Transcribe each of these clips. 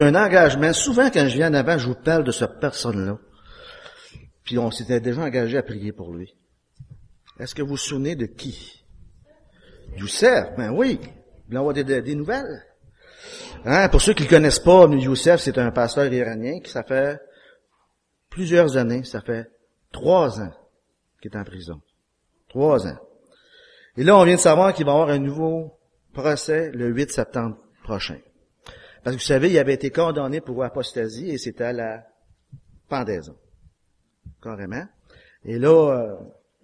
Un engagement. Souvent, quand je viens en avant, je vous parle de cette personne-là. Puis on s'était déjà engagé à prier pour lui. Est-ce que vous vous souvenez de qui? Youssef, ben oui. Il envoie des nouvelles. Hein? Pour ceux qui ne le connaissent pas, Youssef, c'est un pasteur iranien qui, ça fait plusieurs années, ça fait 3 ans qu'il est en prison. 3 ans. Et là, on vient de savoir qu'il va y avoir un nouveau procès le 8 septembre prochain. Parce que vous savez, il avait été condamné pour apostasie et c'était à la pendaison. Carrément. Et là,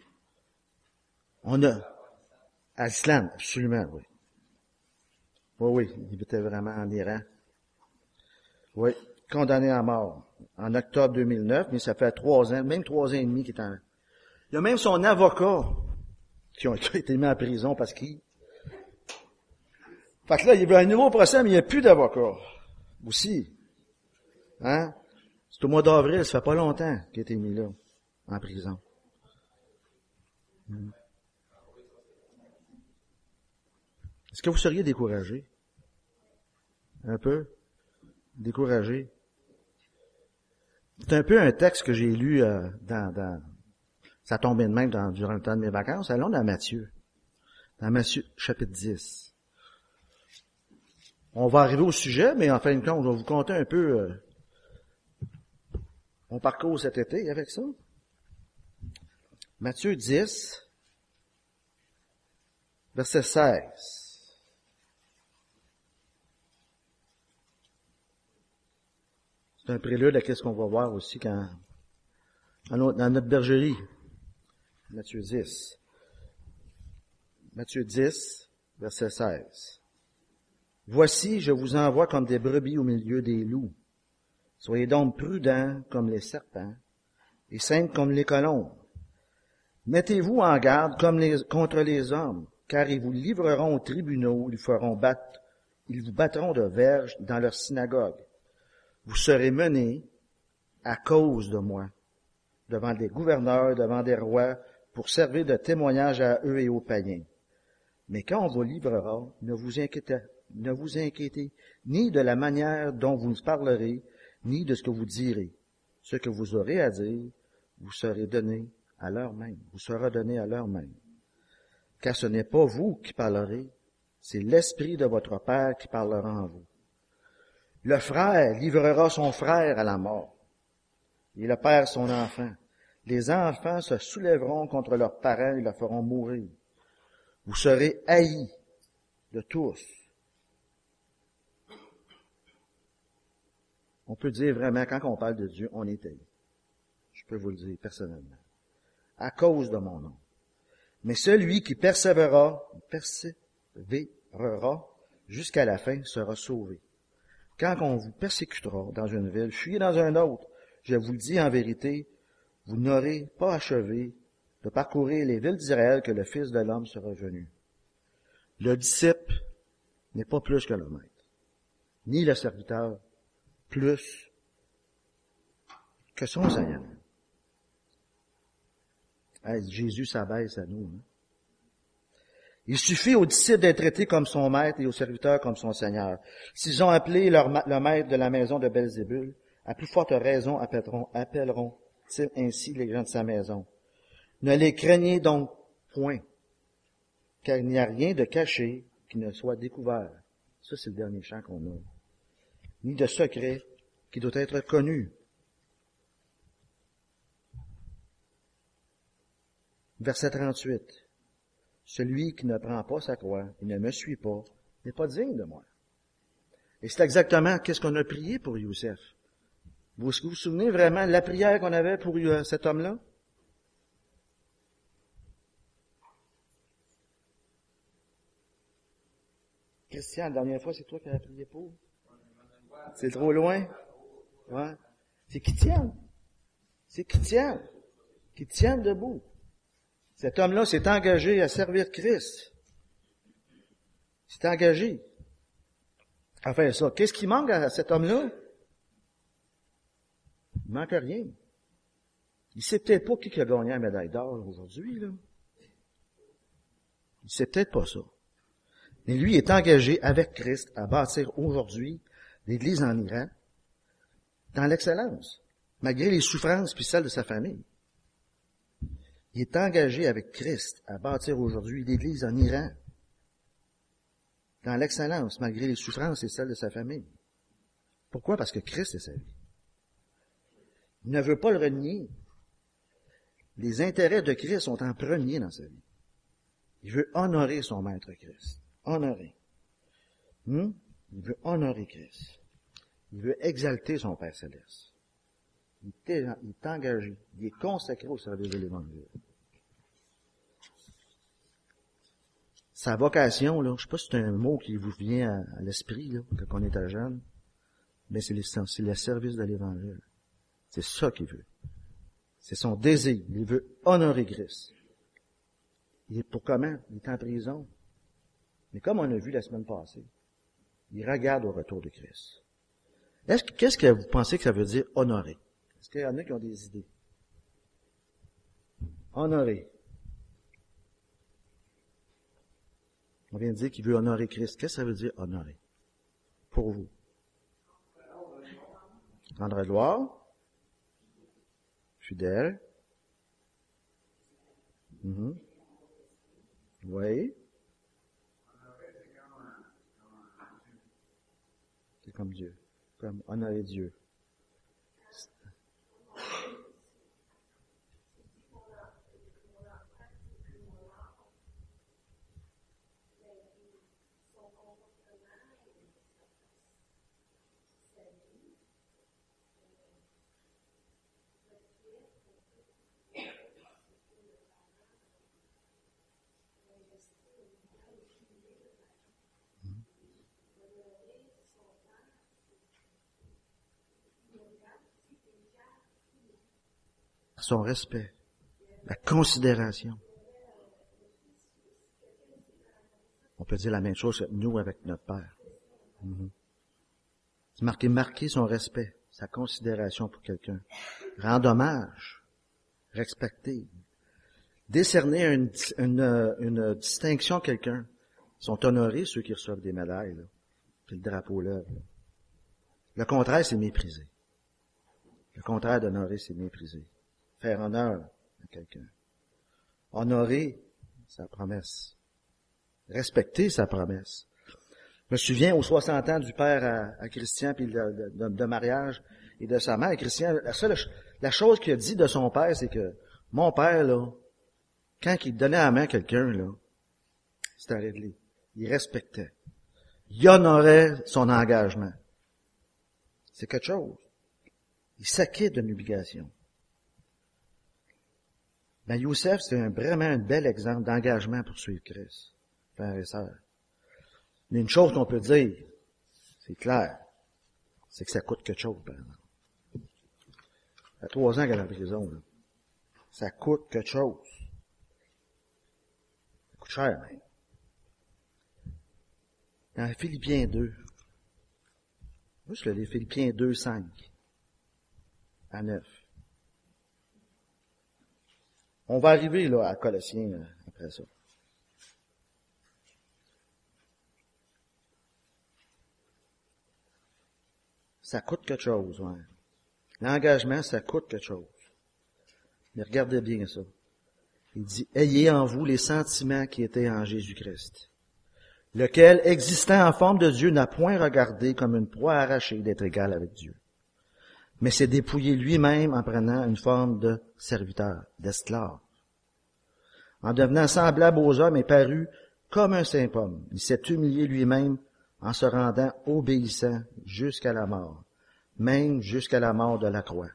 on a... À l'Islande, absolument, oui. Oui, il était vraiment en Iran. Oui, condamné à mort en octobre 2009, mais ça fait 3 ans, même 3 ans et demi qu'il est en... Il y a même son avocat qui a été mis en prison parce qu'il... Fait que là, il y avait un nouveau procès, mais il n'y a plus d'avocat. Aussi. Hein? C'est au mois d'avril, ça fait pas longtemps qu'il a été mis là, en prison. Est-ce que vous seriez découragé? Un peu? Découragé? C'est un peu un texte que j'ai lu ça tombait de même durant le temps de mes vacances. Allons dans Matthieu. Dans Matthieu, chapitre 10. On va arriver au sujet, mais en fin de compte, je vais vous conter un peu mon parcours cet été avec ça. Matthieu 10, verset 16. C'est un prélude à ce qu'on va voir aussi dans notre bergerie. Matthieu 10. Matthieu 10, verset 16. Voici, je vous envoie comme des brebis au milieu des loups. Soyez donc prudents comme les serpents et simples comme les colombes. Mettez-vous en garde contre les hommes, car ils vous livreront aux tribunaux, ils vous battront de verges dans leurs synagogues. Vous serez menés à cause de moi, devant des gouverneurs, devant des rois, pour servir de témoignage à eux et aux païens. Mais quand on vous livrera, ne vous inquiétez ni de la manière dont vous parlerez, ni de ce que vous direz. Ce que vous aurez à dire, vous sera donné à l'heure même. Car ce n'est pas vous qui parlerez, c'est l'Esprit de votre Père qui parlera en vous. Le frère livrera son frère à la mort, et le père son enfant. Les enfants se soulèveront contre leurs parents et le feront mourir. Vous serez haïs de tous. On peut dire vraiment, quand on parle de Dieu, on est haïs. Je peux vous le dire personnellement. À cause de mon nom. Mais celui qui persévérera jusqu'à la fin sera sauvé. Quand on vous persécutera dans une ville, fuyez dans un autre. Je vous le dis en vérité, vous n'aurez pas achevé de parcourir les villes d'Israël que le Fils de l'homme sera venu. Le disciple n'est pas plus que le maître, ni le serviteur plus que son Seigneur. Hey, Jésus s'abaisse à nous. Hein? Il suffit aux disciples d'être traités comme son maître et aux serviteurs comme son Seigneur. S'ils ont appelé le maître de la maison de Belzébul, à plus forte raison appelleront-ils ainsi les gens de sa maison. Ne les craignez donc point, car il n'y a rien de caché qui ne soit découvert. Ça, c'est le dernier chant qu'on a. Ni de secret qui doit être connu. Verset 38. Celui qui ne prend pas sa croix et ne me suit pas n'est pas digne de moi. Et c'est exactement qu'est-ce qu'on a prié pour Youssef. Est-ce que vous vous souvenez vraiment de la prière qu'on avait pour cet homme-là? Christian, la dernière fois, c'est toi qui as prié pour? C'est trop loin? Ouais. C'est qui tienne. C'est qui tienne. Qui tienne debout. Cet homme-là s'est engagé à servir Christ. Il s'est engagé à faire ça. Qu'est-ce qui manque à cet homme-là? Il manque rien. Il sait peut-être pas qui a gagné la médaille d'or aujourd'hui, là. Il sait peut-être pas ça. Mais lui est engagé avec Christ à bâtir aujourd'hui l'Église en Iran, dans l'excellence, malgré les souffrances puis celles de sa famille. Il est engagé avec Christ à bâtir aujourd'hui l'Église en Iran, dans l'excellence, malgré les souffrances et celles de sa famille. Pourquoi? Parce que Christ est sa vie. Il ne veut pas le renier. Les intérêts de Christ sont en premier dans sa vie. Il veut honorer son Maître Christ. Honorer. Il veut honorer Christ. Il veut exalter son Père Céleste. Il est engagé. Il est consacré au service de l'Évangile. Sa vocation, là, je sais pas si c'est un mot qui vous vient à l'esprit, là, quand on est jeune, mais c'est le service de l'Évangile. C'est ça qu'il veut. C'est son désir. Il veut honorer Christ. Il est pour comment? Il est en prison. Mais comme on a vu la semaine passée, il regarde au retour de Christ. Qu'est-ce que vous pensez que ça veut dire honorer? Est-ce qu'il y en a qui ont des idées? Honorer. On vient de dire qu'il veut honorer Christ. Qu'est-ce que ça veut dire honorer? Pour vous. Rendre gloire. Fidèle. Oui. C'est comme Dieu. Comme honorer Dieu. Son respect, la considération. On peut dire la même chose que nous avec notre Père. Marquer son respect, sa considération pour quelqu'un. Rendre hommage, respecter. Décerner une distinction à quelqu'un. Ils sont honorés ceux qui reçoivent des médailles, là, puis le drapeau là. Le contraire, c'est mépriser. Le contraire d'honorer, c'est mépriser. Faire honneur à quelqu'un. Honorer sa promesse. Respecter sa promesse. Je me souviens aux 60 ans du père à Christian, puis de mariage et de sa mère. Christian, la chose qu'il a dit de son père, c'est que mon père, là, quand il donnait la main à quelqu'un, là, c'était réglé. Il respectait. Il honorait son engagement. C'est quelque chose. Il s'acquitte d'une obligation. Ben, Youssef, c'est vraiment un bel exemple d'engagement pour suivre Christ, frères et sœurs. Mais une chose qu'on peut dire, c'est clair, c'est que ça coûte quelque chose, par exemple. Ça fait 3 ans qu'elle est en prison, là. Ça coûte quelque chose. Ça coûte cher, même. Dans Philippiens 2, juste les Philippiens 2, 5 à 9. On va arriver là à Colossiens après ça. Ça coûte quelque chose, ouais. L'engagement, ça coûte quelque chose. Mais regardez bien ça. Il dit, ayez en vous les sentiments qui étaient en Jésus-Christ, lequel, existant en forme de Dieu, n'a point regardé comme une proie arrachée d'être égal avec Dieu, mais s'est dépouillé lui-même en prenant une forme de serviteur, d'esclave. En devenant semblable aux hommes et paru comme un saint homme, il s'est humilié lui-même en se rendant obéissant jusqu'à la mort, même jusqu'à la mort de la croix.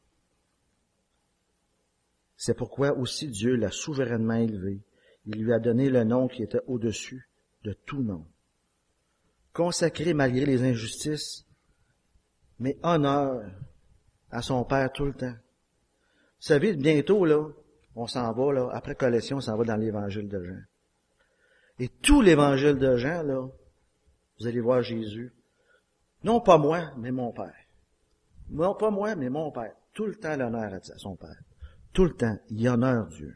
C'est pourquoi aussi Dieu l'a souverainement élevé. Il lui a donné le nom qui était au-dessus de tout nom. Consacré malgré les injustices, mais honneur à son Père tout le temps. Vous savez, bientôt, là, on s'en va, là, après Colossiens, on s'en va dans l'Évangile de Jean. Et tout l'Évangile de Jean, là, vous allez voir Jésus. Non pas moi, mais mon Père. Non pas moi, mais mon Père. Tout le temps l'honneur à son Père. Tout le temps, il honore Dieu.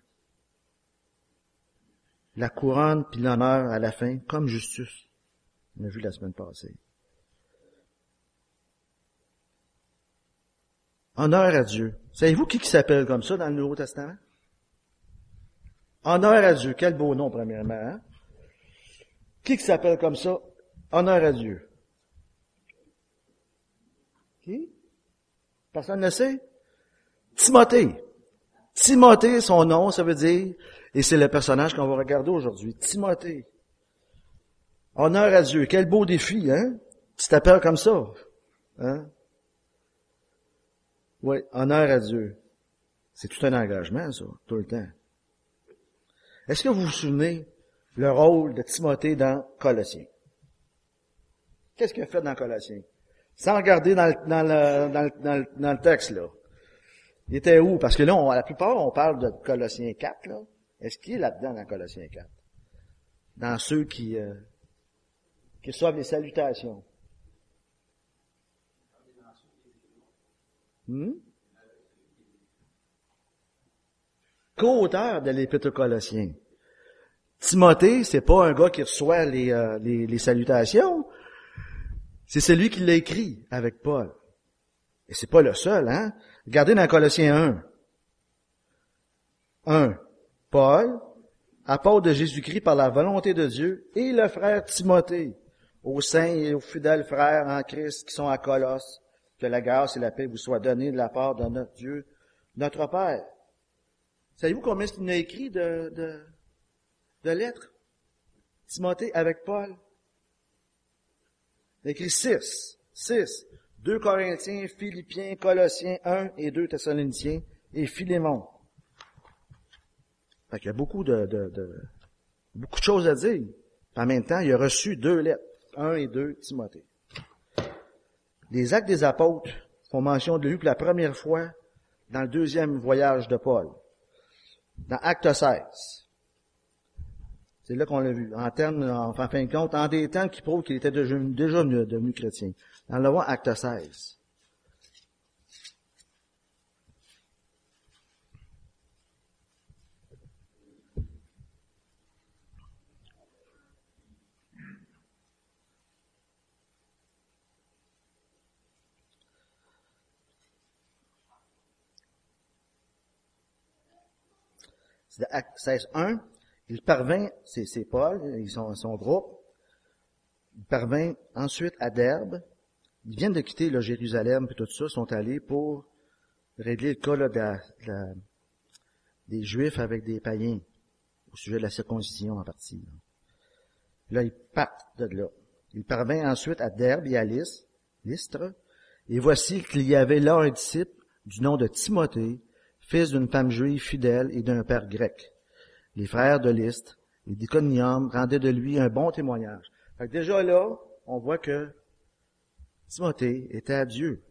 La couronne puis l'honneur à la fin, comme Justus. On a vu la semaine passée. Honneur à Dieu. Savez-vous qui s'appelle comme ça dans le Nouveau Testament? Honneur à Dieu. Quel beau nom, premièrement, hein? Qui s'appelle comme ça? Honneur à Dieu. Qui? Personne ne sait? Timothée. Timothée, son nom, ça veut dire, et c'est le personnage qu'on va regarder aujourd'hui. Timothée. Honneur à Dieu. Quel beau défi, hein? Tu t'appelles comme ça. Hein? Oui, honneur à Dieu. C'est tout un engagement, ça, tout le temps. Est-ce que vous vous souvenez le rôle de Timothée dans Colossiens? Qu'est-ce qu'il a fait dans Colossiens? Sans regarder dans le texte, là. Il était où? Parce que là, la plupart, on parle de Colossiens 4, là. Est-ce qu'il est là-dedans dans Colossiens 4? Dans ceux qui reçoivent les salutations. Co-auteur de l'Épître aux Colossiens. Timothée, c'est pas un gars qui reçoit les salutations. C'est celui qui l'a écrit avec Paul. Et c'est pas le seul, hein? Regardez dans Colossiens 1. Paul, apôtre de Jésus-Christ par la volonté de Dieu, et le frère Timothée, aux saints et aux fidèles frères en Christ qui sont à Colosse, que la grâce et la paix vous soient données de la part de notre Dieu, notre Père. Savez-vous combien il a écrit de lettres? Timothée avec Paul? Il a écrit 6. 2 Corinthiens, Philippiens, Colossiens, 1 et 2 Thessaloniciens et Philémon. Fait qu'il y a beaucoup de choses à dire. En même temps, il a reçu 2 lettres, 1 et 2 Timothée. Les Actes des Apôtres font mention de lui pour la première fois dans le 2e voyage de Paul, dans Acte 16. C'est là qu'on l'a vu. En fin de compte, en des temps qui prouvent qu'il était déjà devenu chrétien. Dans le voir Acte 16. C'est Acte 16.1. Il parvint, c'est Paul, son groupe, il parvint ensuite à Derbe. Ils viennent de quitter le Jérusalem et tout ça, sont allés pour régler le cas là, des Juifs avec des païens, au sujet de la circoncision en partie. Là, ils partent de là. Il parvint ensuite à Derbe et à Lystre, et voici qu'il y avait là un disciple du nom de Timothée, fils d'une femme juive fidèle et d'un père grec. Les frères de Lystre et d'Iconium rendaient de lui un bon témoignage. Fait que déjà là, on voit que Timothée était à Dieu.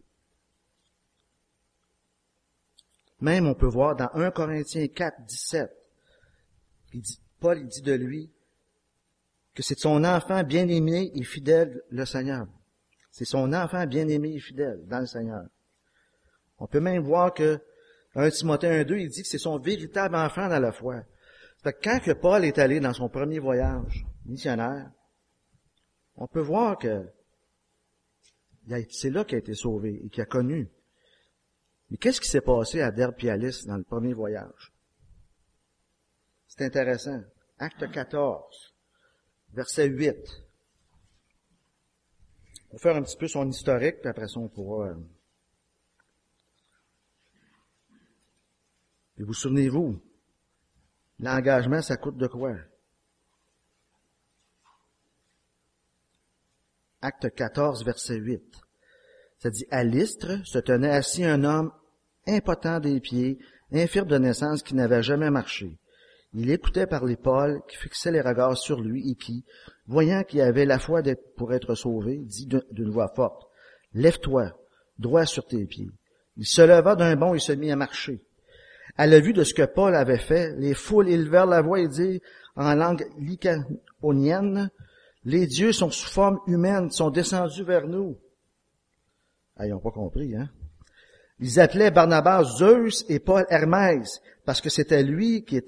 Même on peut voir dans 1 Corinthiens 4, 17, Paul dit de lui que c'est son enfant bien-aimé et fidèle, le Seigneur. C'est son enfant bien-aimé et fidèle dans le Seigneur. On peut même voir que 1 Timothée 1.2, il dit que c'est son véritable enfant dans la foi. Fait que quand que Paul est allé dans son premier voyage missionnaire, on peut voir que c'est là qu'il a été sauvé et qu'il a connu. Mais qu'est-ce qui s'est passé à Derbe et à Lystre dans le premier voyage? C'est intéressant. Acte 14, verset 8. On va faire un petit peu son historique, puis après ça, on pourra... Et vous souvenez-vous, l'engagement, ça coûte de quoi? Acte 14, verset 8. Ça dit, à Lystre se tenait assis un homme impotent des pieds, infirme de naissance, qui n'avait jamais marché. Il écoutait parler Paul, qui fixait les regards sur lui et qui, voyant qu'il avait la foi pour être sauvé, dit d'une voix forte, « Lève-toi, droit sur tes pieds. » Il se leva d'un bond et se mit à marcher. À la vue de ce que Paul avait fait, les foules élevèrent la voix et dirent en langue lycaonienne, « Les dieux sont sous forme humaine, sont descendus vers nous. » Ah, ils n'ont pas compris, hein? Ils appelaient Barnabas Zeus et Paul Hermès, parce que c'était lui qui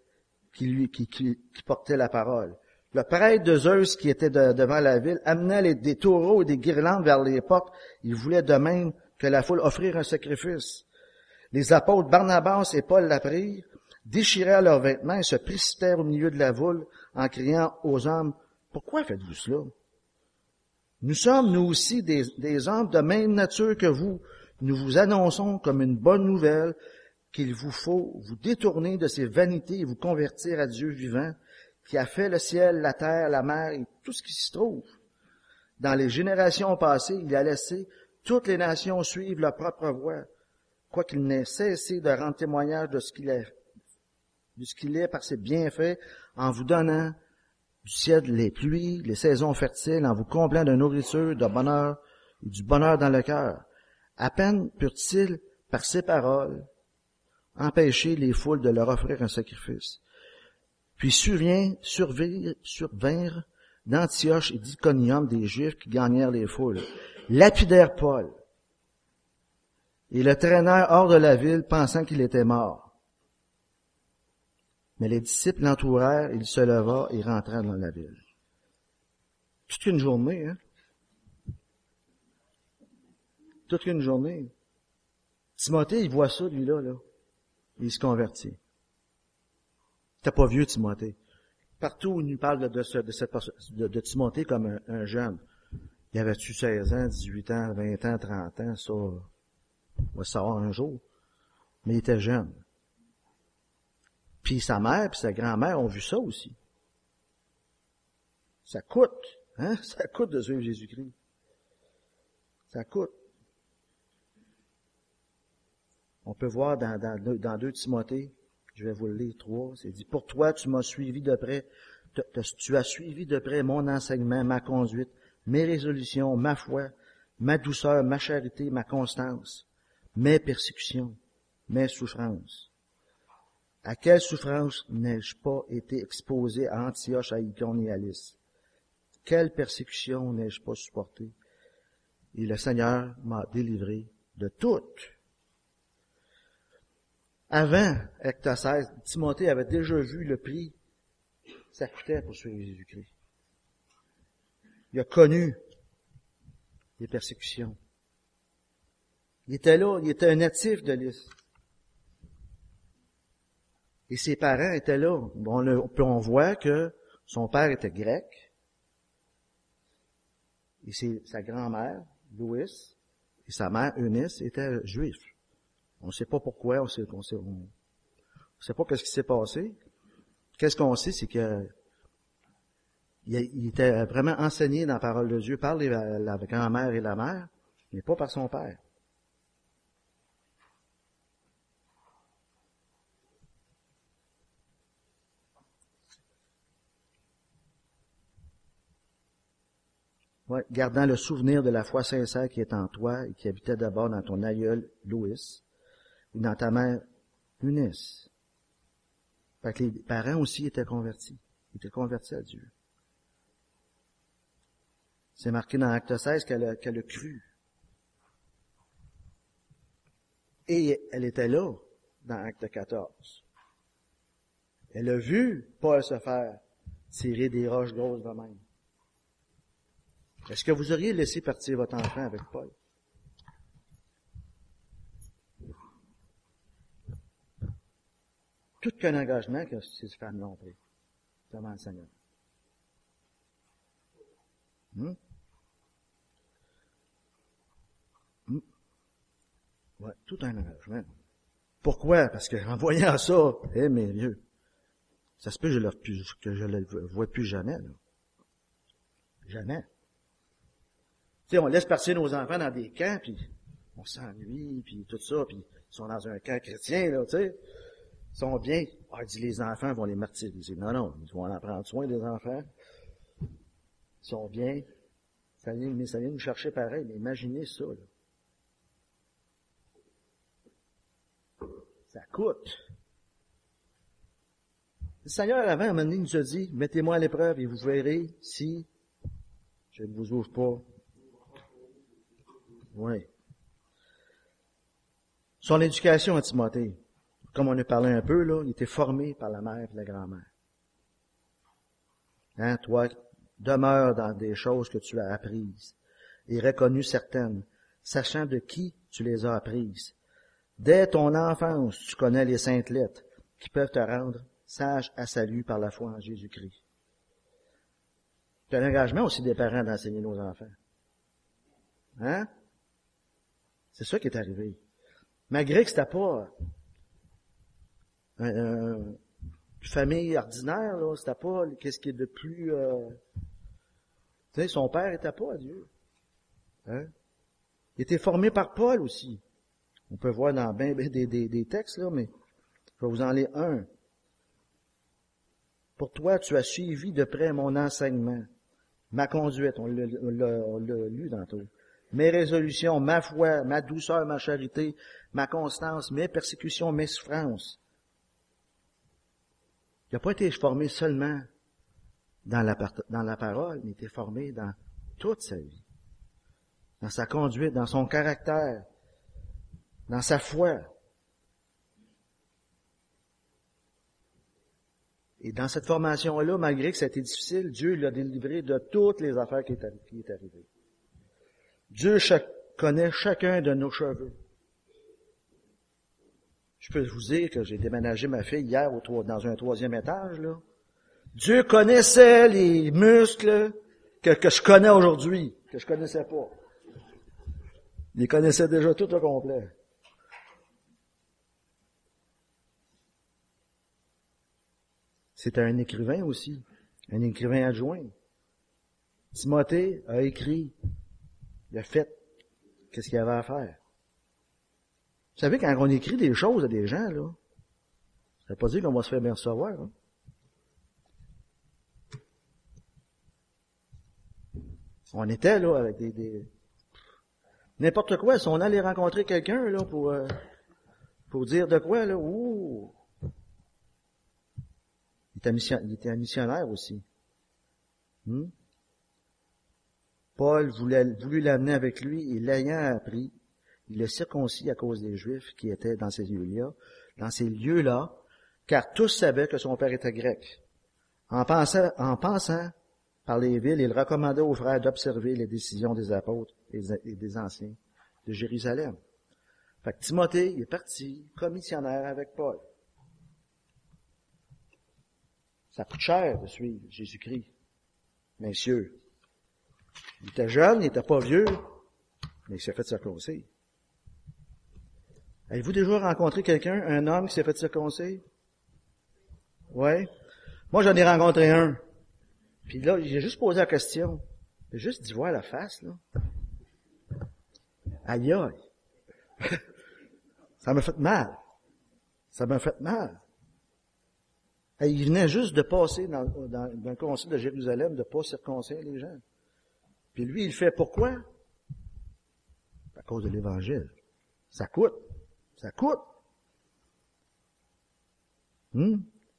portait la parole. Le prêtre de Zeus qui était devant la ville amenait des taureaux et des guirlandes vers les portes. Il voulait de même que la foule offrir un sacrifice. Les apôtres Barnabas et Paul l'apprirent, déchirèrent leurs vêtements et se précipitèrent au milieu de la foule en criant aux hommes, « Pourquoi faites-vous cela? Nous sommes, nous aussi, des hommes de même nature que vous. Nous vous annonçons comme une bonne nouvelle qu'il vous faut vous détourner de ces vanités et vous convertir à Dieu vivant, qui a fait le ciel, la terre, la mer et tout ce qui s'y trouve. Dans les générations passées, il a laissé toutes les nations suivre leur propre voie, quoiqu'il n'ait cessé de rendre témoignage de ce qu'il est par ses bienfaits, en vous donnant du ciel les pluies, les saisons fertiles, en vous comblant de nourriture, de bonheur et du bonheur dans le cœur. À peine purent-ils, par ces paroles, empêcher les foules de leur offrir un sacrifice. Puis survinrent d'Antioche et d'Iconium des Juifs qui gagnèrent les foules, lapidèrent Paul et le traînèrent hors de la ville, pensant qu'il était mort. Mais les disciples l'entourèrent, il se leva et rentra dans la ville. Toute une journée, hein? Toute une journée. Timothée, il voit ça, lui-là, là. Il se convertit. T'es pas vieux, Timothée. Partout où il nous parle de Timothée comme un jeune. Il avait-tu 16 ans, 18 ans, 20 ans, 30 ans, ça, on va savoir un jour. Mais il était jeune. Puis sa mère puis sa grand-mère ont vu ça aussi. Ça coûte, hein? Ça coûte de suivre Jésus-Christ. Ça coûte. On peut voir dans 2 Timothée, je vais vous le lire 3, c'est dit, « Pour toi, tu m'as suivi de près, tu as suivi de près mon enseignement, ma conduite, mes résolutions, ma foi, ma douceur, ma charité, ma constance, mes persécutions, mes souffrances. À quelle souffrance n'ai-je pas été exposé à Antioche, à Icône et à Lys? Quelle persécution n'ai-je pas supportée? Et le Seigneur m'a délivré de toutes. » Avant Acte 16, Timothée avait déjà vu le prix que ça coûtait pour suivre Jésus-Christ. Il a connu les persécutions. Il était là, il était un natif de Lys. Et ses parents étaient là. On voit que son père était grec. Et sa grand-mère, Louis, et sa mère, Eunice, étaient juifs. On ne sait pas pourquoi, on sait pas qu'est-ce qui s'est passé. Qu'est-ce qu'on sait, c'est que il était vraiment enseigné dans la parole de Dieu par la grand-mère et la mère, mais pas par son père. Ouais, gardant le souvenir de la foi sincère qui est en toi et qui habitait d'abord dans ton aïeul Louis et dans ta mère Eunice. Fait que les parents aussi étaient convertis. Ils étaient convertis à Dieu. C'est marqué dans Acte 16 qu'elle a cru. Et elle était là dans Acte 14. Elle a vu Paul se faire tirer des roches grosses de même. Est-ce que vous auriez laissé partir votre enfant avec Paul? Tout qu'un engagement que ces femmes l'ont pris devant le Seigneur. Ouais, tout un engagement. Pourquoi? Parce qu'en voyant ça, mes vieux, ça se peut que je le vois plus jamais. Là. Jamais. Tu sais, on laisse partir nos enfants dans des camps, puis on s'ennuie, puis tout ça, puis ils sont dans un camp chrétien, là, tu sais. Ils sont bien. Ah, il dit, les enfants vont les martyriser. Non, ils vont en prendre soin des enfants. Ils sont bien. Ça vient nous chercher pareil, mais imaginez ça, là. Ça coûte. Le Seigneur, avant, à un moment donné, il nous a dit, mettez-moi à l'épreuve et vous verrez si je ne vous ouvre pas. Oui. Son éducation à Timothée, comme on a parlé un peu, là, il était formé par la mère et la grand-mère. Hein, toi, demeure dans des choses que tu as apprises et reconnues certaines. sachant de qui tu les as apprises. Dès ton enfance, tu connais les saintes lettres qui peuvent te rendre sage à salut par la foi en Jésus-Christ. C'est un engagement aussi des parents d'enseigner nos enfants. Hein? C'est ça qui est arrivé. Malgré que c'était pas une famille ordinaire, là, c'était pas qu'est-ce qui est de plus... tu sais, son père était pas à Dieu. Hein? Il était formé par Paul aussi. On peut voir dans bien des textes, là, mais je vais vous en lire un. Pour toi, tu as suivi de près mon enseignement, ma conduite, on l'a lu tantôt, mes résolutions, ma foi, ma douceur, ma charité, ma constance, mes persécutions, mes souffrances. Il n'a pas été formé seulement dans la parole, mais il a été formé dans toute sa vie, dans sa conduite, dans son caractère, dans sa foi. Et dans cette formation-là, malgré que ça a été difficile, Dieu l'a délivré de toutes les affaires qui est arrivées. Dieu connaît chacun de nos cheveux. Je peux vous dire que j'ai déménagé ma fille hier dans un 3e étage, là. Dieu connaissait les muscles que je connais aujourd'hui, que je connaissais pas. Il les connaissait déjà tout au complet. C'était un écrivain aussi, un écrivain adjoint. Timothée a écrit, il a fait qu'est-ce qu'il avait à faire. Vous savez, quand on écrit des choses à des gens, là, ça veut pas dire qu'on va se faire bien recevoir. Hein? On était là avec n'importe quoi. Si on allait rencontrer quelqu'un là pour dire de quoi là, ouh. Il était un missionnaire aussi. Paul voulut l'amener avec lui et l'ayant appris, il le circoncis à cause des Juifs qui étaient dans ces lieux-là, car tous savaient que son père était grec. En pensant par les villes, il recommandait aux frères d'observer les décisions des apôtres et des anciens de Jérusalem. Fait que Timothée, il est parti comme missionnaire avec Paul. Ça coûte cher de suivre Jésus-Christ. Messieurs, il était jeune, il était pas vieux, mais il s'est fait circoncire. Avez-vous déjà rencontré quelqu'un, un homme qui s'est fait circoncire? Ouais. Moi, j'en ai rencontré un. Puis là, j'ai juste posé la question. J'ai juste d'y voir la face, là. Aïe, aïe. Ça m'a fait mal. Ça m'a fait mal. Et il venait juste de passer dans le concile de Jérusalem, de pas circoncire les gens. Puis lui, il le fait pourquoi? À cause de l'Évangile. Ça coûte. Ça coûte. Je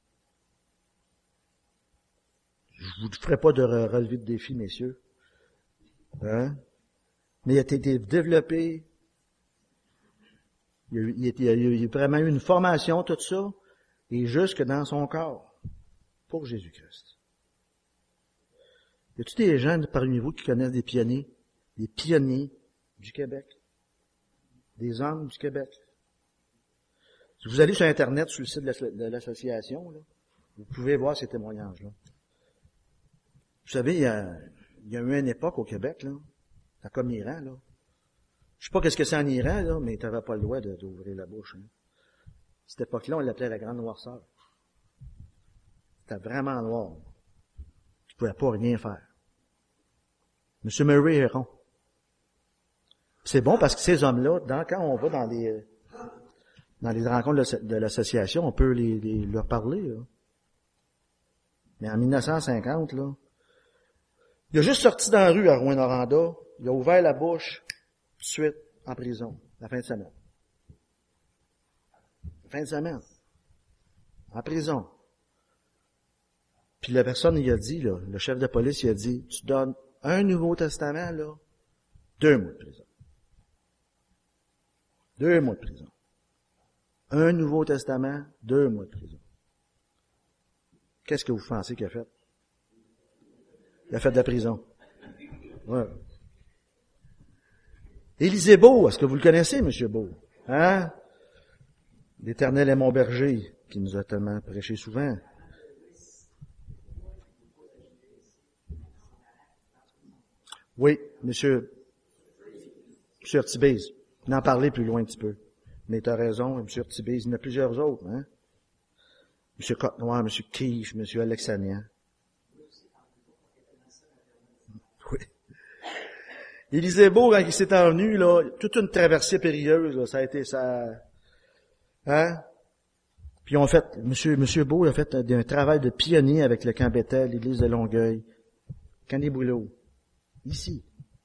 vous ferai pas de relevé de défi, messieurs. Hein? Mais il a été développé. Il a vraiment eu une formation, tout ça, et jusque dans son corps, pour Jésus-Christ. Y a-t-il des gens parmi vous qui connaissent des pionniers du Québec? Des hommes du Québec? Si vous allez sur Internet, sur le site de l'association, là, vous pouvez voir ces témoignages-là. Vous savez, il y a eu une époque au Québec, là, c'est comme l'Iran, là. Je sais pas qu'est-ce que c'est en Iran, là, mais t'avais pas le droit d'ouvrir la bouche. Hein. Cette époque-là, on l'appelait la grande noirceur. C'était vraiment noir. Tu pouvais pas rien faire. M. Murray Héron. C'est bon parce que ces hommes-là, quand on va dans les rencontres de l'association, on peut leur parler. Là. Mais en 1950, là, il a juste sorti dans la rue à Rouyn-Noranda, il a ouvert la bouche, tout de suite, en prison, la fin de semaine. La fin de semaine. En prison. Puis la personne, il a dit, là, le chef de police, il a dit, tu donnes un Nouveau Testament, là, 2 mois de prison. 2 mois de prison. Un Nouveau Testament, 2 mois de prison. Qu'est-ce que vous pensez qu'il a fait? Il a fait de la prison. Ouais. Élisée Beau, est-ce que vous le connaissez, M. Beau? Hein? L'Éternel est mon berger, qui nous a tellement prêché souvent. Oui, monsieur Ortibise. N'en parler plus loin un petit peu. Mais tu as raison, M. Ortibise. Il y en a plusieurs autres, hein? M. Côte-Noire, M. Keefe, M. Alexanian. Oui. Élisée Beau, quand il s'est envenu, là, toute une traversée périlleuse, là, ça a été ça. Hein? Puis on fait, Monsieur Beau a fait un travail de pionnier avec le camp Bethel, l'église de Longueuil, Camp-des-Bouleaux. Ici.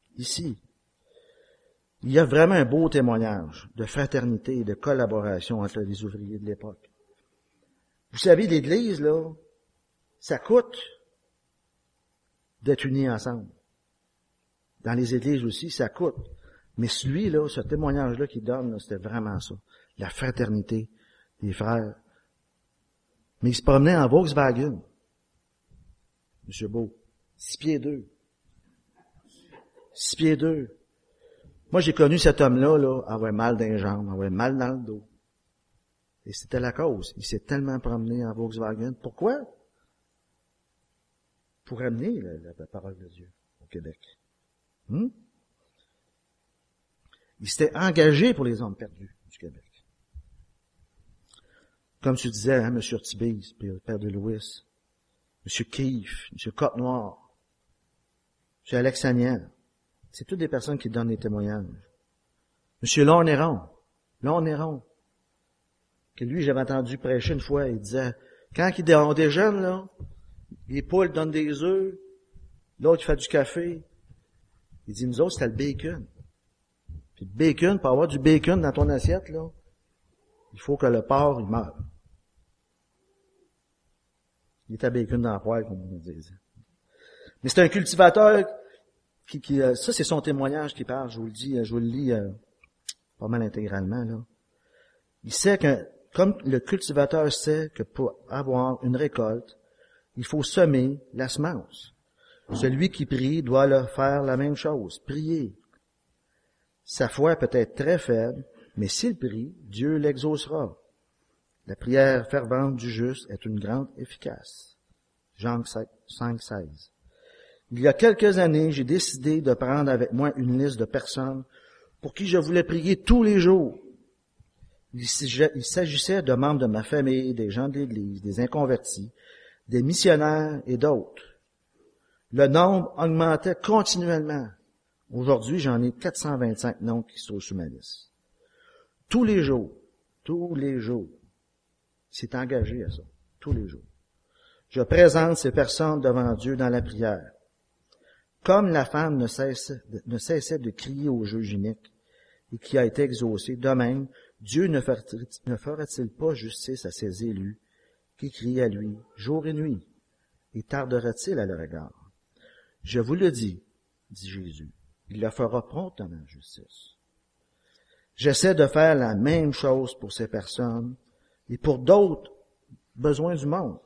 Il y a vraiment un beau témoignage de fraternité et de collaboration entre les ouvriers de l'époque. Vous savez, l'église, là, ça coûte d'être unis ensemble. Dans les églises aussi, ça coûte. Mais celui, là, ce témoignage-là qu'il donne, là, c'était vraiment ça. La fraternité des frères. Mais il se promenait en Volkswagen. Monsieur Beau. 6 pieds 2. 6 pieds 2. Moi, j'ai connu cet homme-là, là, avoir mal dans les jambes, avoir mal dans le dos. Et c'était la cause. Il s'est tellement promené en Volkswagen. Pourquoi? Pour amener la parole de Dieu au Québec. Il s'était engagé pour les hommes perdus du Québec. Comme tu disais, hein, M. Ortibise, puis le père de Louis, M. Keefe, M. Côte-Noire, M. Alexanian. C'est toutes des personnes qui donnent des témoignages. M. Lorneron, que lui, j'avais entendu prêcher une fois, il disait, quand on déjeune, là, les poules donnent des œufs, l'autre il fait du café. Il dit, nous autres, c'était le bacon. Puis le bacon, pour avoir du bacon dans ton assiette, là, il faut que le porc, il meure. Il était bacon dans la poêle, comme on disait. Mais c'est un cultivateur ça, c'est son témoignage qui parle, je vous le dis, je vous le lis pas mal intégralement, là. Il sait que, comme le cultivateur sait que pour avoir une récolte, il faut semer la semence. Celui qui prie doit faire la même chose, prier. Sa foi peut être très faible, mais s'il prie, Dieu l'exaucera. La prière fervente du juste est une grande efficace. Jean 5,16. Il y a quelques années, j'ai décidé de prendre avec moi une liste de personnes pour qui je voulais prier tous les jours. Il s'agissait de membres de ma famille, des gens de l'Église, des inconvertis, des missionnaires et d'autres. Le nombre augmentait continuellement. Aujourd'hui, j'en ai 425 noms qui sont sur ma liste. Tous les jours, c'est engagé à ça, tous les jours. Je présente ces personnes devant Dieu dans la prière. Comme la femme ne cessait de crier au juge unique et qui a été exaucé, de même, Dieu ne fera-t-il pas justice à ses élus qui crient à lui jour et nuit, et tardera-t-il à leur égard? Je vous le dis, dit Jésus, il leur fera promptement justice. J'essaie de faire la même chose pour ces personnes et pour d'autres besoins du monde.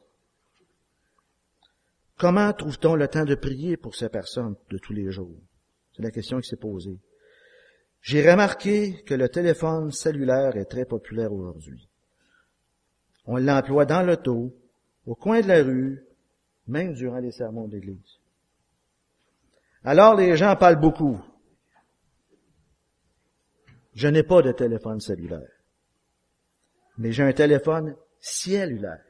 Comment trouve-t-on le temps de prier pour ces personnes de tous les jours? C'est la question qui s'est posée. J'ai remarqué que le téléphone cellulaire est très populaire aujourd'hui. On l'emploie dans l'auto, au coin de la rue, même durant les sermons d'église. Alors les gens parlent beaucoup. Je n'ai pas de téléphone cellulaire, mais j'ai un téléphone cellulaire.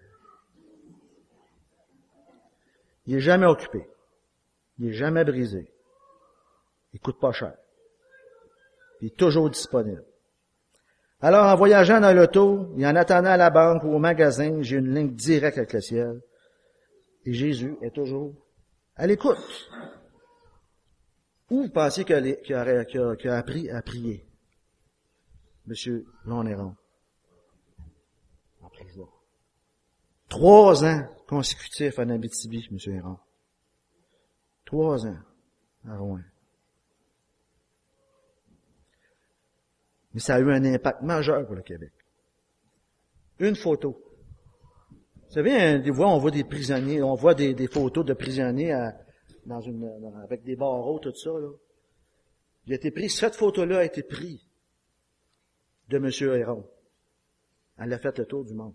Il est jamais occupé. Il est jamais brisé. Il coûte pas cher. Il est toujours disponible. Alors, en voyageant dans l'auto et en attendant à la banque ou au magasin, j'ai une ligne directe avec le ciel. Et Jésus est toujours à l'écoute. Où vous pensez qu'il a appris à prier? Monsieur Lorneron. En prison. 3 ans consécutifs en Abitibi, M. Héron. 3 ans à Rouen. Mais ça a eu un impact majeur pour le Québec. Une photo. Vous savez, des fois, on voit des prisonniers, on voit des photos de prisonniers avec des barreaux, tout ça, là. Il a été pris, cette photo-là a été prise de M. Héron. Elle a fait le tour du monde.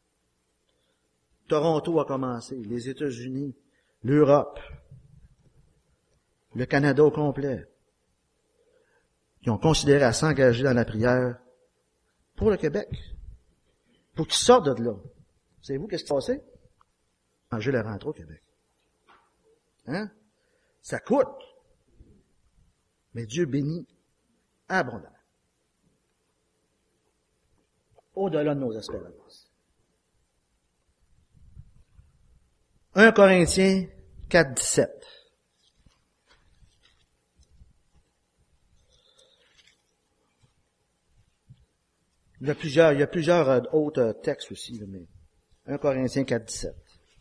Toronto a commencé, les États-Unis, l'Europe, le Canada au complet. Ils ont considéré à s'engager dans la prière pour le Québec, pour qu'ils sortent de là. Savez-vous qu'est-ce qui s'est passé? Manger la rentrée au Québec. Hein? Ça coûte. Mais Dieu bénit abondamment. Au-delà de nos espérances. 1 Corinthiens 4, 17. Il y a plusieurs autres textes aussi, mais 1 Corinthiens 4, 17.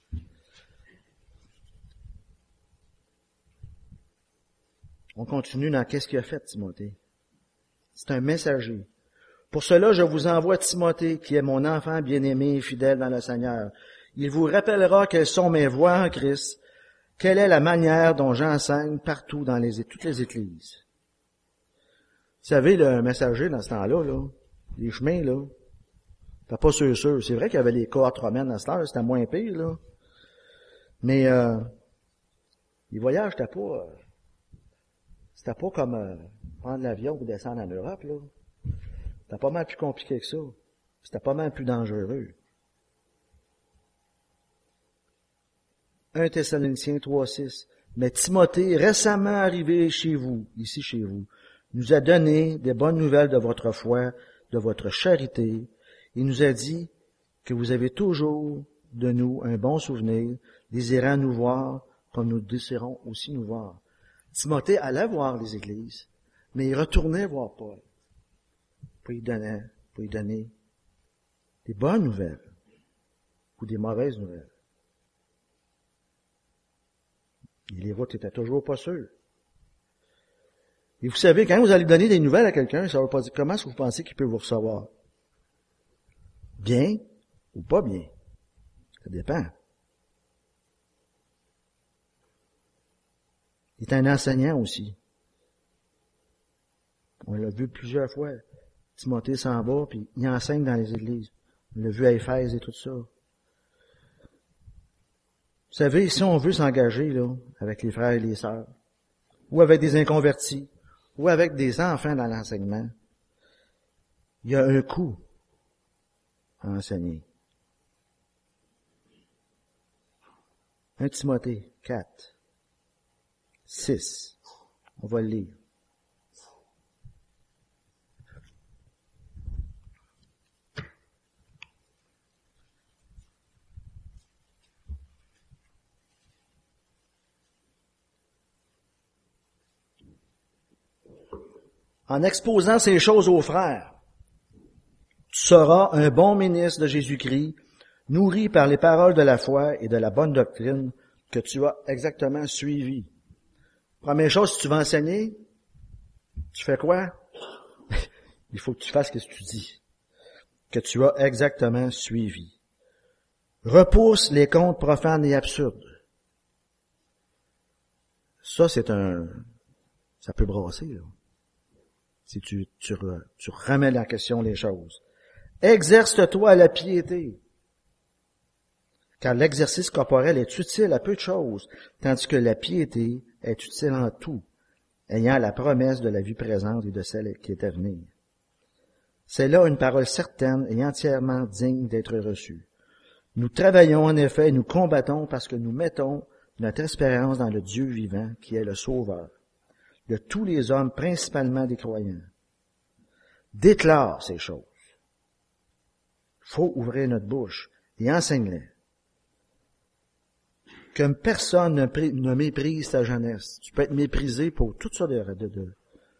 On continue dans qu'est-ce qu'il a fait, Timothée. C'est un messager. Pour cela, je vous envoie Timothée, qui est mon enfant bien-aimé et fidèle dans le Seigneur. Il vous rappellera quelles sont mes voies en Christ, quelle est la manière dont j'enseigne partout dans toutes les églises. Vous savez, le messager dans ce temps-là, là, les chemins, là, c'était pas sûr. C'est vrai qu'il y avait les cohortes romaines à cette heure, c'était moins pire, là. Mais les voyages, c'était pas comme prendre l'avion ou descendre en Europe, là. C'était pas mal plus compliqué que ça. C'était pas mal plus dangereux. 1 Thessaloniciens 3:6. Mais Timothée, récemment arrivé chez vous, ici chez vous, nous a donné des bonnes nouvelles de votre foi, de votre charité. Il nous a dit que vous avez toujours de nous un bon souvenir, désirant nous voir comme nous désirons aussi nous voir. Timothée allait voir les églises, mais il retournait voir Paul pour lui donner des bonnes nouvelles ou des mauvaises nouvelles. Et les routes étaient toujours pas sûres. Et vous savez, quand vous allez donner des nouvelles à quelqu'un, ça ne veut pas dire comment est-ce que vous pensez qu'il peut vous recevoir. Bien ou pas bien. Ça dépend. Il est un enseignant aussi. On l'a vu plusieurs fois. Timothée s'en va, puis il enseigne dans les églises. On l'a vu à Éphèse et tout ça. Vous savez, si on veut s'engager là, avec les frères et les sœurs, ou avec des inconvertis, ou avec des enfants dans l'enseignement, il y a un coût à enseigner. 1 Timothée 4, 6. On va le lire. En exposant ces choses aux frères, tu seras un bon ministre de Jésus-Christ, nourri par les paroles de la foi et de la bonne doctrine que tu as exactement suivies. Première chose, si tu veux enseigner, tu fais quoi? Il faut que tu fasses ce que tu dis, que tu as exactement suivi. Repousse les contes profanes et absurdes. Ça peut brasser, là. Si tu remets en question les choses. Exerce-toi à la piété. Car l'exercice corporel est utile à peu de choses, tandis que la piété est utile en tout, ayant la promesse de la vie présente et de celle qui est à venir. C'est là une parole certaine et entièrement digne d'être reçue. Nous travaillons en effet et nous combattons parce que nous mettons notre espérance dans le Dieu vivant qui est le Sauveur de tous les hommes, principalement des croyants. Déclare ces choses. Faut ouvrir notre bouche et enseigne-les. Que personne ne méprise ta jeunesse. Tu peux être méprisé pour toutes sortes de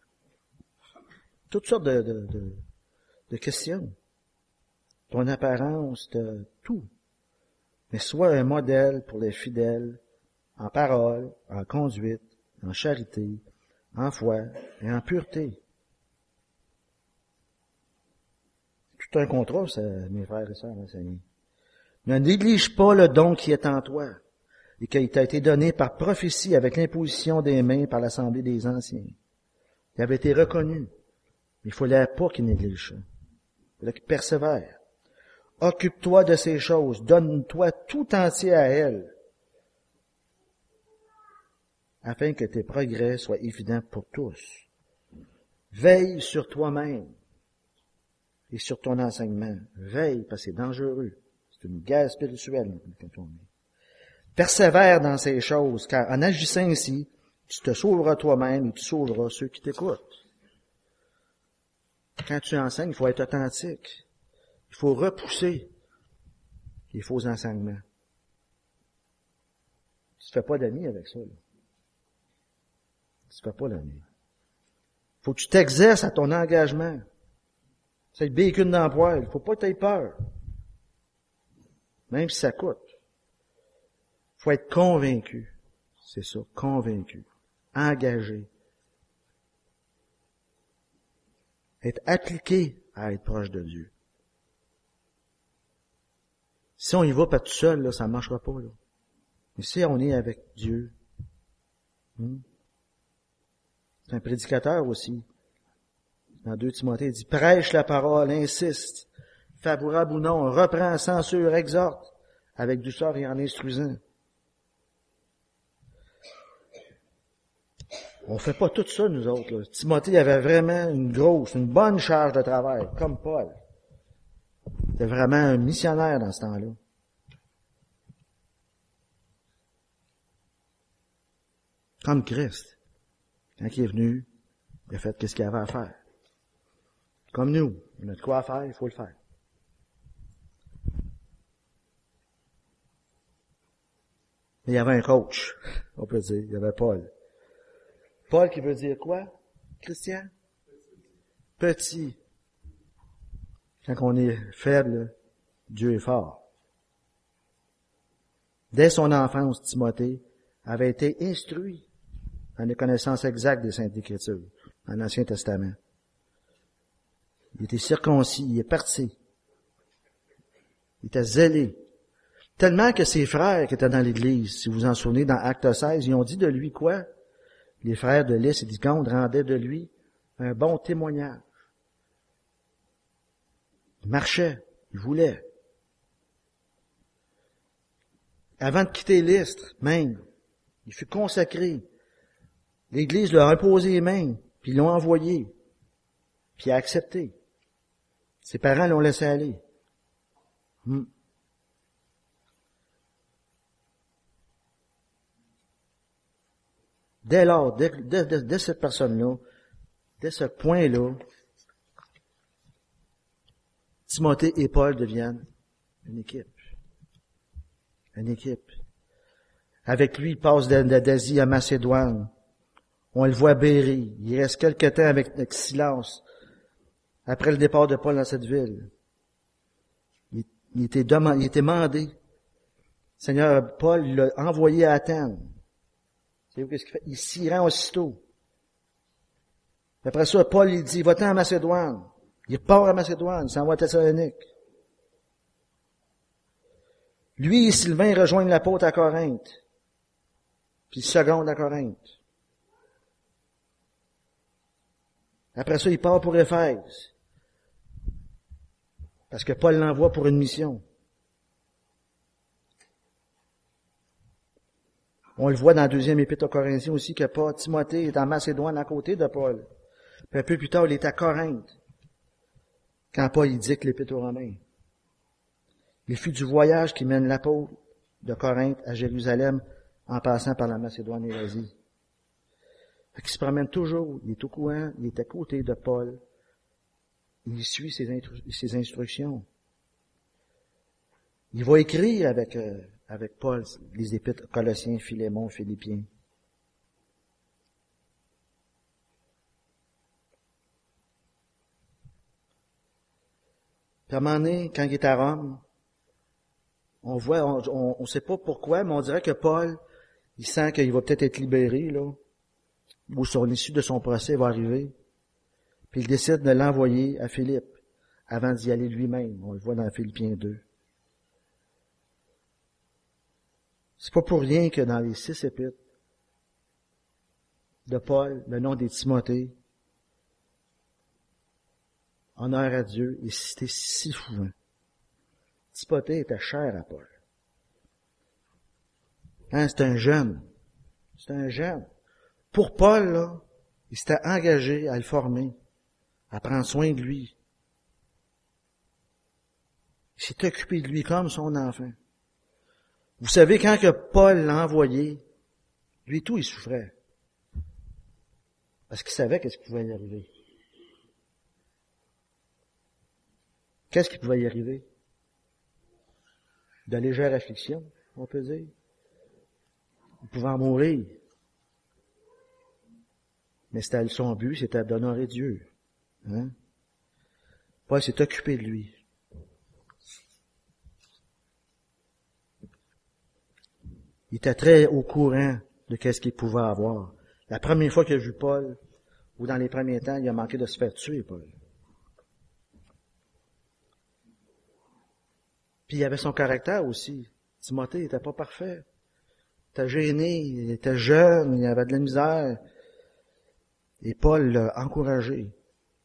questions. Ton apparence, tout. Mais sois un modèle pour les fidèles en parole, en conduite, en charité, en foi et en pureté. Tout un contraste, mes frères et sœurs enseignés. Ne néglige pas le don qui est en toi et qui t'a été donné par prophétie avec l'imposition des mains par l'assemblée des anciens. Il avait été reconnu. Mais il fallait pas qu'il néglige ça. Il fallait qu'il persévère. Occupe-toi de ces choses. Donne-toi tout entier à elles, afin que tes progrès soient évidents pour tous. Veille sur toi-même et sur ton enseignement. Veille, parce que c'est dangereux. C'est une guerre spirituelle. Persévère dans ces choses, car en agissant ainsi, tu te sauveras toi-même et tu sauveras ceux qui t'écoutent. Quand tu enseignes, il faut être authentique. Il faut repousser les faux enseignements. Tu ne fais pas d'amis avec ça. Là. Tu ne fais pas d'amis. Il faut que tu t'exerces à ton engagement. C'est le bacon d'emploi. Il ne faut pas que tu aies peur. Même si ça coûte. Il faut être convaincu. C'est ça, convaincu. Engagé. Être appliqué à être proche de Dieu. Si on y va pas tout seul, là, ça ne marchera pas. Là. Mais si on est avec Dieu, c'est un prédicateur aussi. Dans 2 Timothée, il dit, prêche la parole, insiste, favorable ou non, reprend, censure, exhorte, avec douceur et en instruisant. On fait pas tout ça, nous autres. Là. Timothée avait vraiment une bonne charge de travail, comme Paul. C'était vraiment un missionnaire dans ce temps-là. Comme Christ. Quand il est venu, il a fait ce qu'il avait à faire. Comme nous, on a de quoi à faire, il faut le faire. Mais il y avait un coach, on peut dire, il y avait Paul. Paul qui veut dire quoi, Christian? Petit. Quand on est faible, Dieu est fort. Dès son enfance, Timothée avait été instruit dans les connaissances exactes des Saintes Écritures, dans l'Ancien Testament. Il était circoncis, il est parti. Il était zélé. Tellement que ses frères qui étaient dans l'Église, si vous vous en souvenez, dans Acte 16, ils ont dit de lui quoi? Les frères de Lys et d'Icône rendaient de lui un bon témoignage. Il marchait, il voulait. Avant de quitter Lystre, même, il fut consacré. L'Église leur a imposé les mains, puis ils l'ont envoyé, puis il a accepté. Ses parents l'ont laissé aller. Dès lors, dès cette personne-là, dès ce point-là, Timothée et Paul deviennent une équipe. Une équipe. Avec lui, il passe d'Asie à Macédoine. On le voit Béry. Il reste quelque temps avec Silas. Après le départ de Paul dans cette ville. Il était demandé. Seigneur, Paul, il l'a envoyé à Athènes. C'est vous qu'est-ce qu'il fait? Il s'y rend aussitôt. Après ça, Paul, il dit, va-t'en à Macédoine. Il repart à Macédoine, il s'en va à Thessalonique. Lui et Sylvain rejoignent l'apôtre à Corinthe. Puis seconde à Corinthe. Après ça, il part pour Éphèse. Parce que Paul l'envoie pour une mission. On le voit dans la 2e épître aux Corinthiens aussi que Timothée est en Macédoine à côté de Paul. Puis un peu plus tard, il est à Corinthe. Quand Paul il dicte l'épître aux Romains. Il fut du voyage qui mène l'apôtre de Corinthe à Jérusalem en passant par la Macédoine et l'Asie. Fait qu'il se promène toujours, il est au courant, il est à côté de Paul. Il suit ses instructions. Il va écrire avec Paul les épîtres Colossiens, Philémon, Philippiens. Puis à un moment donné, quand il est à Rome, on voit, on sait pas pourquoi, mais on dirait que Paul, il sent qu'il va peut-être être libéré, là, ou son issue de son procès va arriver. Puis il décide de l'envoyer à Philippe, avant d'y aller lui-même. On le voit dans Philippiens 2. C'est pas pour rien que dans les 6 épîtres de Paul, le nom des Timothée honneur à Dieu, et c'était si souvent. Timothée était cher à Paul. Hein, c'est un jeune. C'est un jeune. Pour Paul, là, il s'était engagé à le former, à prendre soin de lui. Il s'est occupé de lui comme son enfant. Vous savez, quand que Paul l'a envoyé, lui tout, il souffrait. Parce qu'il savait qu'est-ce qui pouvait y arriver. Qu'est-ce qui pouvait y arriver? De légères afflictions, on peut dire. Il pouvait en mourir. Mais c'était son but, c'était d'honorer Dieu. Hein? Paul s'est occupé de lui. Il était très au courant de qu'est-ce qu'il pouvait avoir. La première fois qu'il a vu Paul, ou dans les premiers temps, il a manqué de se faire tuer, Paul. Puis il avait son caractère aussi. Timothée n'était pas parfait. Il était gêné, il était jeune, il avait de la misère. Et Paul l'a encouragé.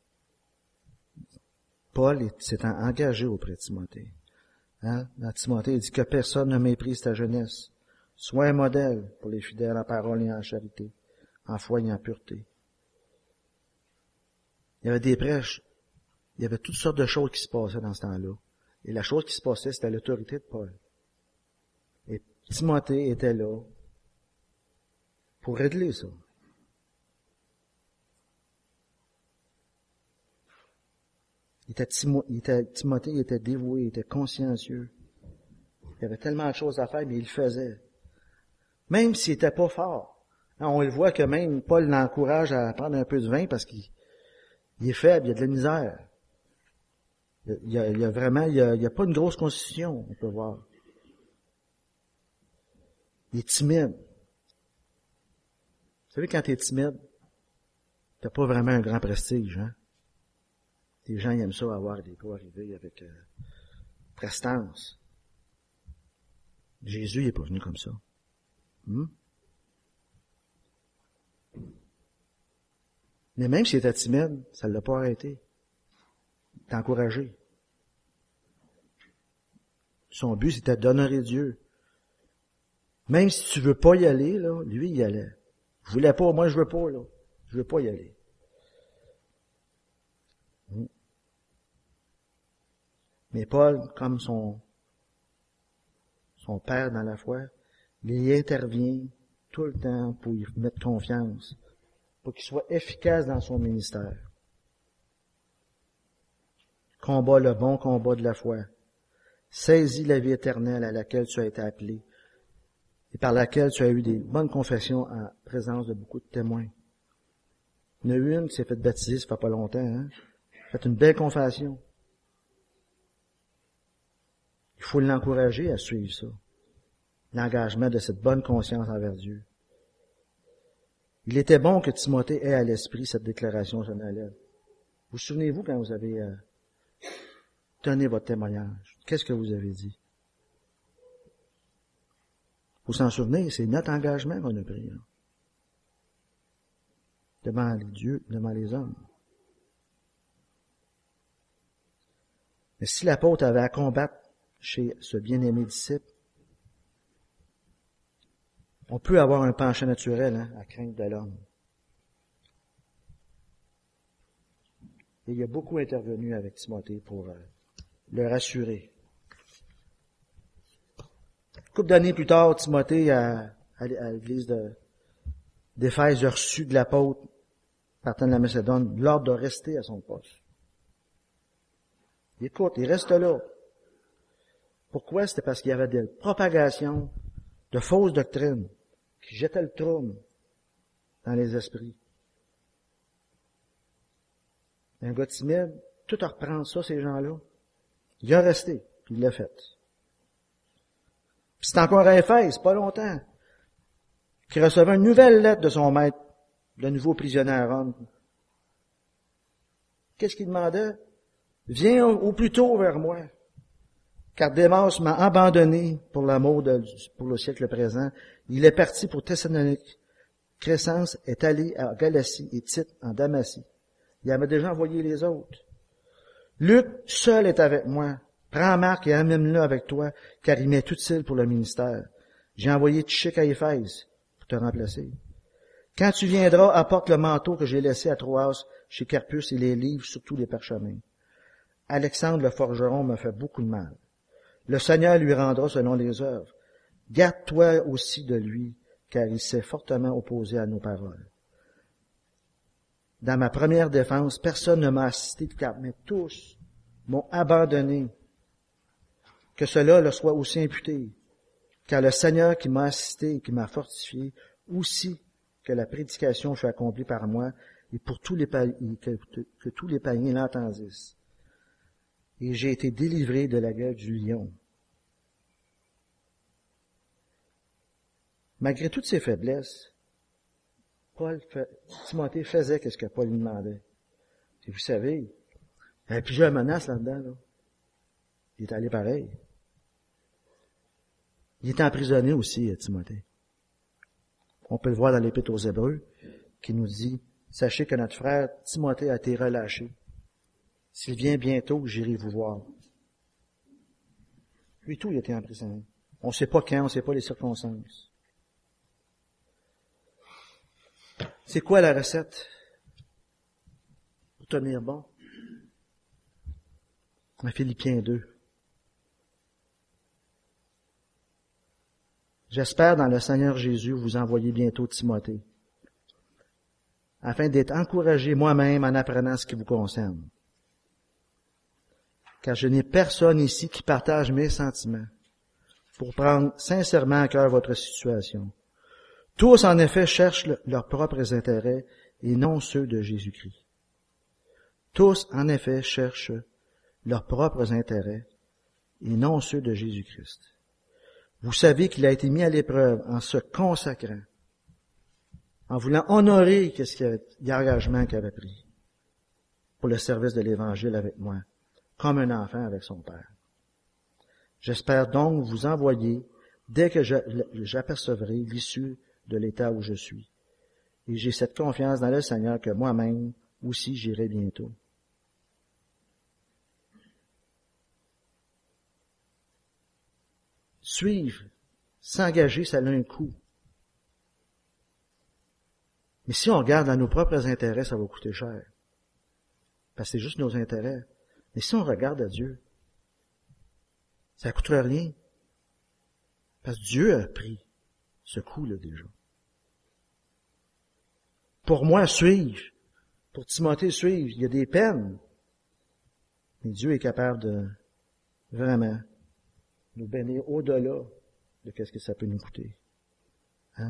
Paul s'est engagé auprès de Timothée. Hein? Dans Timothée, il dit que personne ne méprise ta jeunesse. Sois un modèle pour les fidèles en parole et en charité, en foi et en pureté. Il y avait des prêches, il y avait toutes sortes de choses qui se passaient dans ce temps-là. Et la chose qui se passait, c'était l'autorité de Paul. Et Timothée était là pour régler ça. Timothée était dévoué, il était consciencieux. Il y avait tellement de choses à faire, mais il le faisait. Même s'il était pas fort. On le voit que même Paul l'encourage à prendre un peu de vin parce qu'il est faible, il y a de la misère. Il y a pas une grosse constitution, on peut voir. Il est timide. Vous savez, quand tu es timide, t'as pas vraiment un grand prestige, hein? Les gens ils aiment ça avoir des gars arrivés avec prestance. Jésus il est pas venu comme ça. Mais même s'il était timide, ça ne l'a pas arrêté. Il t'a encouragé. Son but, c'était d'honorer Dieu. Même si tu veux pas y aller, là, lui, il y allait. Je voulais pas, moi je veux pas, là. Je veux pas y aller. Mais Paul, comme son père dans la foi, il y intervient tout le temps pour y mettre confiance, pour qu'il soit efficace dans son ministère. Combat le bon combat de la foi. Saisis la vie éternelle à laquelle tu as été appelé et par laquelle tu as eu des bonnes confessions en présence de beaucoup de témoins. Il y en a eu une qui s'est fait baptiser, ça fait pas longtemps, hein? Fait une belle confession. Il faut l'encourager à suivre ça. L'engagement de cette bonne conscience envers Dieu. Il était bon que Timothée ait à l'esprit cette déclaration solennelle. Vous souvenez-vous quand vous avez donné votre témoignage? Qu'est-ce que vous avez dit? Vous s'en souvenez, c'est notre engagement qu'on a pris. Là. Devant les dieux, devant les hommes. Mais si l'apôtre avait à combattre chez ce bien-aimé disciple, on peut avoir un penchant naturel à craindre de l'homme. Et il a beaucoup intervenu avec Timothée pour le rassurer. Une couple d'années plus tard, Timothée, à l'église d'Éphèse, a reçu de l'apôtre, partant de la Macédoine, l'ordre de rester à son poste. Écoute, il reste là. Pourquoi? C'était parce qu'il y avait des propagations de fausses doctrines qui jetaient le trouble dans les esprits. Un gars timide, tout à reprendre ça, ces gens-là. Il a resté, puis il l'a fait. Puis c'est encore à Éphèse, pas longtemps, qu'il recevait une nouvelle lettre de son maître, le nouveau prisonnier à Rome. Qu'est-ce qu'il demandait? Viens au plus tôt vers moi, car Démas m'a abandonné pour l'amour pour le siècle présent. Il est parti pour Thessalonique. Crescence est allé à Galatie et Tite en Damasie. Il avait déjà envoyé les autres. Luc, seul est avec moi. Prends Marc et amène-le avec toi, car il m'est utile pour le ministère. J'ai envoyé Tchic à Éphèse pour te remplacer. Quand tu viendras, apporte le manteau que j'ai laissé à Troas chez Carpus et les livres sur tous les parchemins. Alexandre le forgeron me fait beaucoup de mal. Le Seigneur lui rendra selon les œuvres. Garde-toi aussi de lui, car il s'est fortement opposé à nos paroles. Dans ma première défense, personne ne m'a assisté, mais tous m'ont abandonné. Que cela leur soit aussi imputé, car le Seigneur qui m'a assisté et qui m'a fortifié, aussi que la prédication fut accomplie par moi, et pour tous les que tous les païens l'entendissent. Et j'ai été délivré de la gueule du lion. Malgré toutes ses faiblesses, Timothée faisait ce que Paul lui demandait. Et vous savez, il y avait plusieurs menaces là-dedans. Là. Il est allé pareil. Il est emprisonné aussi, Timothée. On peut le voir dans l'Épître aux Hébreux, qui nous dit, « Sachez que notre frère Timothée a été relâché. S'il vient bientôt, j'irai vous voir. » Lui tout, il a été emprisonné. On ne sait pas quand, on ne sait pas les circonstances. C'est quoi la recette pour tenir bon? En Philippiens 2. J'espère dans le Seigneur Jésus vous envoyer bientôt Timothée, afin d'être encouragé moi-même en apprenant ce qui vous concerne. Car je n'ai personne ici qui partage mes sentiments pour prendre sincèrement à cœur votre situation. Tous, en effet, cherchent leurs propres intérêts et non ceux de Jésus-Christ. Tous, en effet, cherchent leurs propres intérêts et non ceux de Jésus-Christ. Vous savez qu'il a été mis à l'épreuve en se consacrant, en voulant honorer l'engagement qu'il avait pris pour le service de l'Évangile avec moi, comme un enfant avec son Père. J'espère donc vous envoyer dès que j'apercevrai l'issue de l'état où je suis. Et j'ai cette confiance dans le Seigneur que moi-même aussi j'irai bientôt. Suivre, s'engager, ça a un coût. Mais si on regarde à nos propres intérêts, ça va coûter cher. Parce que c'est juste nos intérêts. Mais si on regarde à Dieu, ça ne coûterait rien. Parce que Dieu a pris ce coût-là déjà. Pour moi, suivre. Pour Timothée, suivre. Il y a des peines. Mais Dieu est capable de vraiment nous bénir au-delà de ce que ça peut nous coûter. Hein?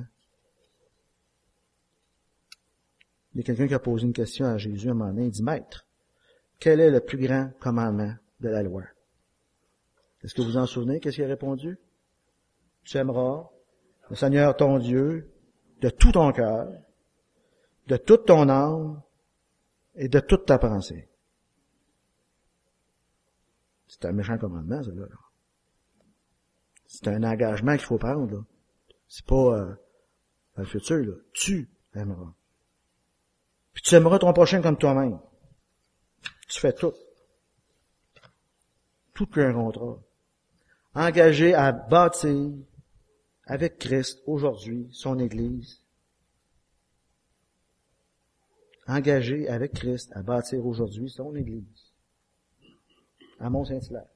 Il y a quelqu'un qui a posé une question à Jésus à un moment donné. Il dit, « Maître, quel est le plus grand commandement de la loi? » Est-ce que vous vous en souvenez? Qu'est-ce qu'il a répondu? « Tu aimeras le Seigneur ton Dieu de tout ton cœur, de toute ton âme et de toute ta pensée. » C'est un méchant commandement, ça, là. C'est un engagement qu'il faut prendre, là. C'est pas dans le futur, là. Tu aimeras. Puis tu aimeras ton prochain comme toi-même. Tu fais tout. Tout qu'un contrat. Engagé à bâtir avec Christ aujourd'hui son Église. Engagé avec Christ à bâtir aujourd'hui son Église. À Mont-Saint-Hilaire.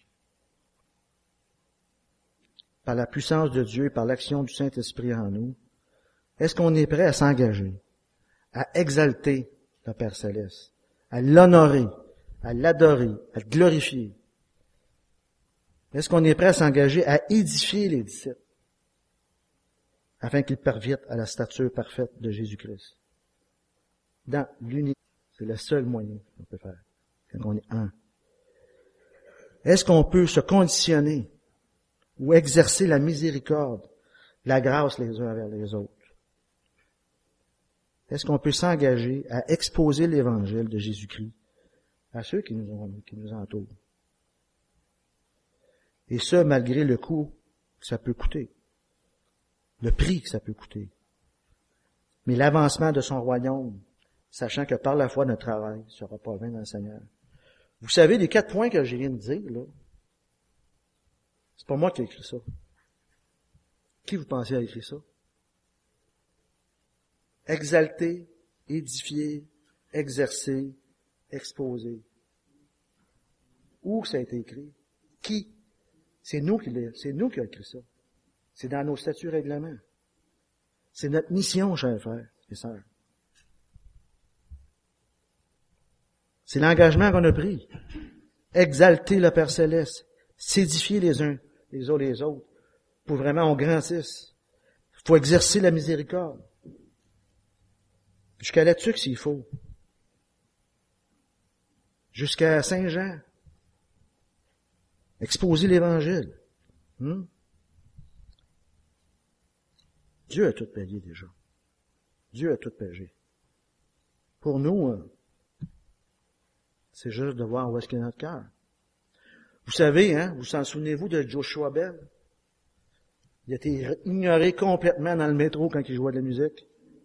Par la puissance de Dieu et par l'action du Saint-Esprit en nous, est-ce qu'on est prêt à s'engager, à exalter le Père Céleste, à l'honorer, à l'adorer, à le glorifier? Est-ce qu'on est prêt à s'engager à édifier les disciples afin qu'ils parviennent à la stature parfaite de Jésus-Christ? Dans l'unité, c'est le seul moyen qu'on peut faire quand on est un. Est-ce qu'on peut se conditionner ou exercer la miséricorde, la grâce les uns envers les autres? Est-ce qu'on peut s'engager à exposer l'Évangile de Jésus-Christ à ceux qui nous entourent? Et ce, malgré le coût que ça peut coûter, le prix que ça peut coûter. Mais l'avancement de son royaume, sachant que par la foi notre travail sera pas vain dans le Seigneur. Vous savez, les 4 points que je viens de dire, là, c'est pas moi qui ai écrit ça. Qui vous pensez a écrit ça? Exalter, édifier, exercer, exposer. Où ça a été écrit? Qui? C'est nous qui avons écrit ça. C'est dans nos statuts règlements. C'est notre mission, chers frères et sœurs. C'est l'engagement qu'on a pris. Exalter le Père Céleste. S'édifier les uns les autres. Pour vraiment on grandisse. Il faut exercer la miséricorde. Jusqu'à là-dessus s'il faut. Jusqu'à Saint-Jean. Exposer l'Évangile. Dieu a tout payé déjà. Dieu a tout payé. Pour nous, c'est juste de voir où est-ce qu'il y a notre cœur. Vous savez, vous en souvenez-vous de Joshua Bell? Il a été ignoré complètement dans le métro quand il jouait de la musique.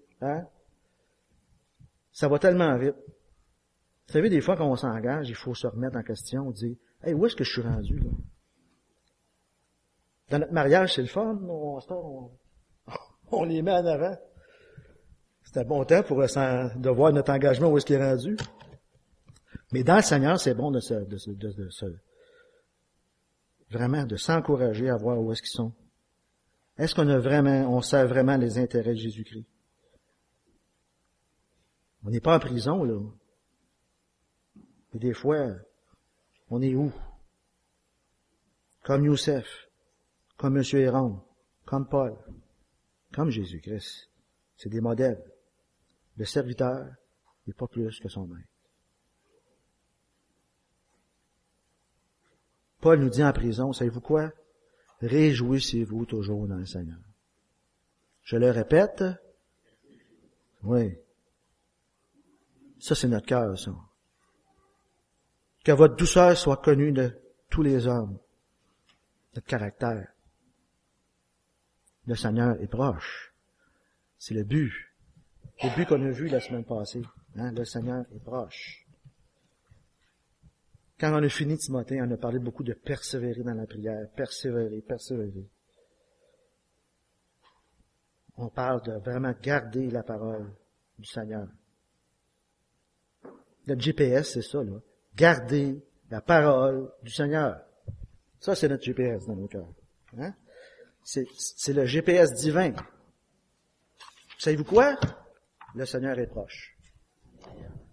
Ça va tellement vite. Vous savez, des fois, quand on s'engage, il faut se remettre en question, dire, hey, où est-ce que je suis rendu, là? Dans notre mariage, c'est le fun, on les met en avant. C'est un bon temps pour de voir notre engagement, où est-ce qu'il est rendu. Mais dans le Seigneur, c'est bon vraiment de s'encourager à voir où est-ce qu'ils sont. Est-ce on sert vraiment les intérêts de Jésus-Christ? On n'est pas en prison, là. Et des fois, on est où? Comme Youssef, comme M. Héron, comme Paul, comme Jésus-Christ. C'est des modèles. Le serviteur n'est pas plus que son maître. Paul nous dit en prison, savez-vous quoi? Réjouissez-vous toujours dans le Seigneur. Je le répète. Oui. Ça, c'est notre cœur, ça. Que votre douceur soit connue de tous les hommes. Notre caractère. Le Seigneur est proche. C'est le but. Le but qu'on a vu la semaine passée. Le Seigneur est proche. Quand on a fini Timothée, on a parlé beaucoup de persévérer dans la prière. Persévérer. On parle de vraiment garder la parole du Seigneur. Notre GPS, c'est ça, là. Garder la parole du Seigneur. Ça, c'est notre GPS dans nos cœurs. C'est le GPS divin. Savez-vous quoi? Le Seigneur est proche.